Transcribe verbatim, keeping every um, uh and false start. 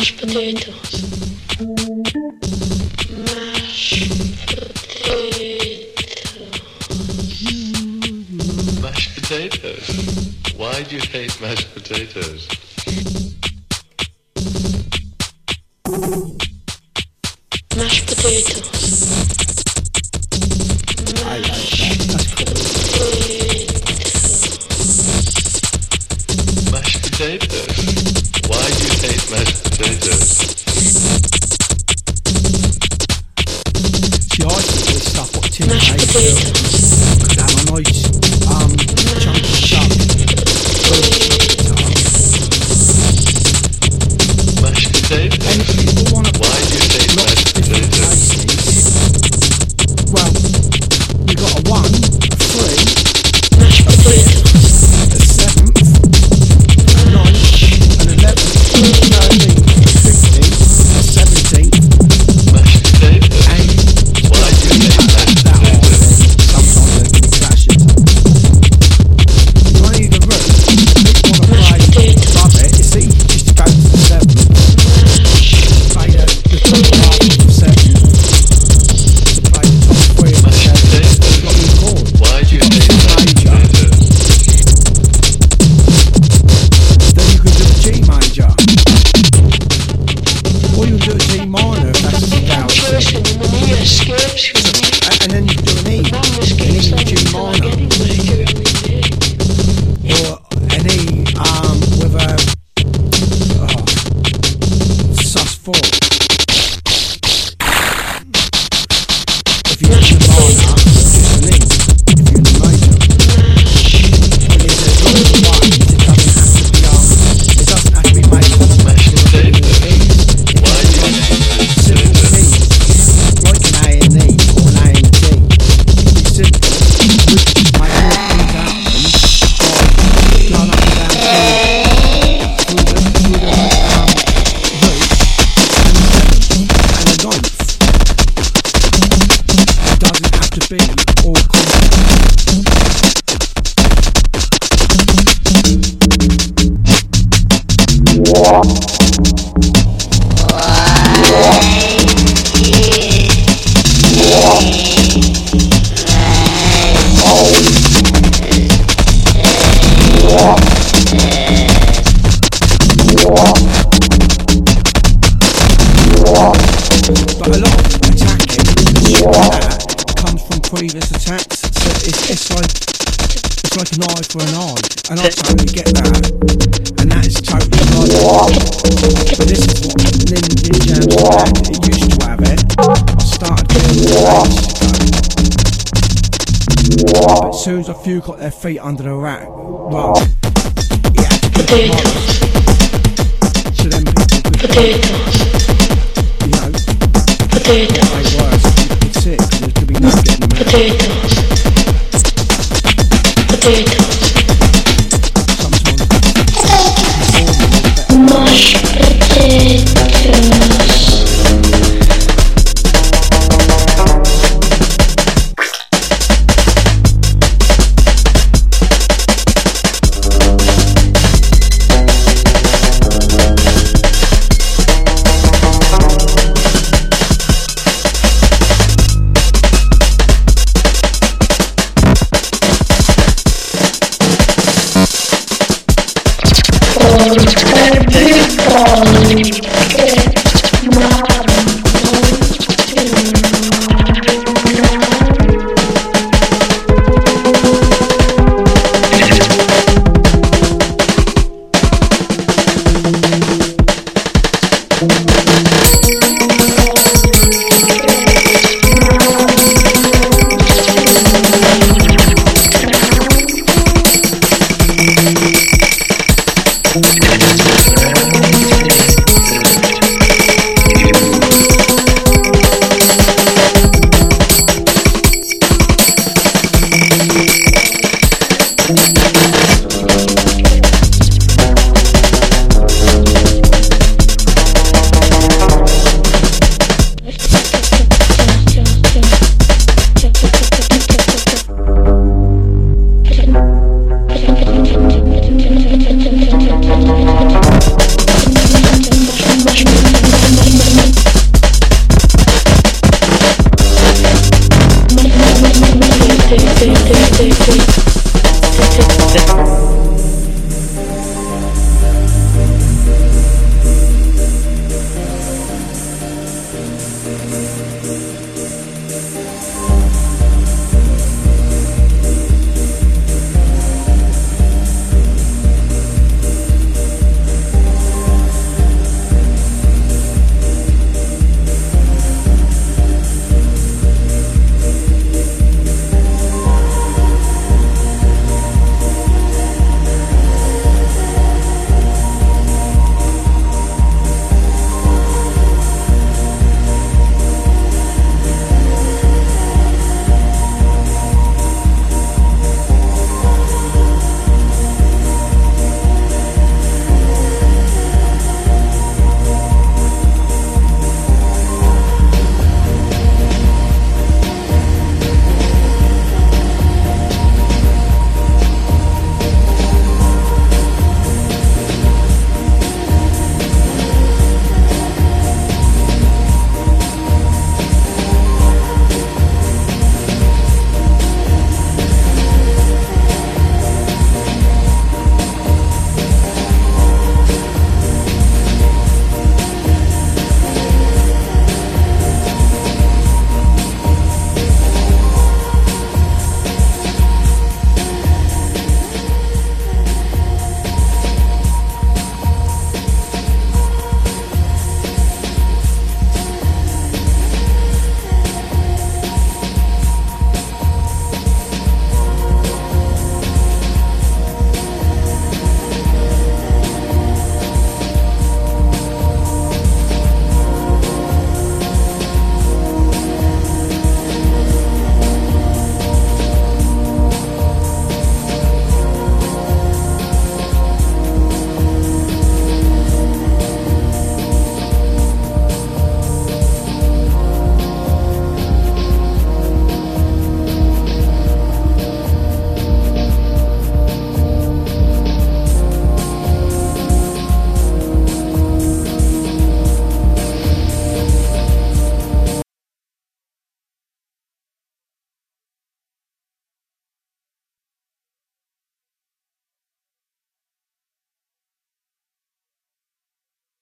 Mashed potatoes. Mashed potatoes. Mashed potatoes? Why do you hate mashed potatoes? Mashed potatoes. I like that. That's cool. Mashed potatoes? Why do you hate mashed potatoes? See, I think this stuff what Tim Mashed made potatoes. could have a nice um, chunk of stuff. Mashed potatoes? And if people want to Why do you hate lots mashed of different potatoes? places, well, we got a one, a three, Mashed a fifth, potatoes. a seventh, a ninth, an eleventh, a thirteenth, a fifteenth, a seventeenth, Mashed potatoes? and Why do you hate mashed that order. potatoes? Sometimes they can be clashes. You want to either room, if you want to play above it, it's easy just to go to the seventh, play the, the top half of the seventh, to play the top three of the Mashed seventh. potatoes? You've got your chord. Why do you hate mashed Major. potatoes? Then you can do a G major. Or you can do a G minor if that's the scale C. Listen, when the year escapes you, And, and then you can do an E. one An escapes E that G until I minor. get it, but you're only there. Or an E um, with a oh, sus four. If you're in the minor, it's just an E. If you're in the major. When you say one, it doesn't have to be um, it doesn't have to be made complex. Mashed It's potatoes? Why do you like hate mashed simple potatoes? keys, like an A and E or an A and D. It's simple. We can just make all things out of them. Like going up and down through, through the, through the um, root and the seventh and the ninth. It doesn't have to be all complex. But a lot of attacking like that comes from previous attacks. So it's, it's like it's like an eye for an eye, and I totally get that, and that is totally right. But this is what Nin Ninjams had. It used to have it. I started doing it ages ago. But as soon as a few got their feet under the rack, well, yeah, Potatoes. so then people could, Potatoes. you know, Potatoes. make worse. People could sit because there could be no getting them out. Potatoes. Potatoes. Sometimes Mashed potatoes. potato.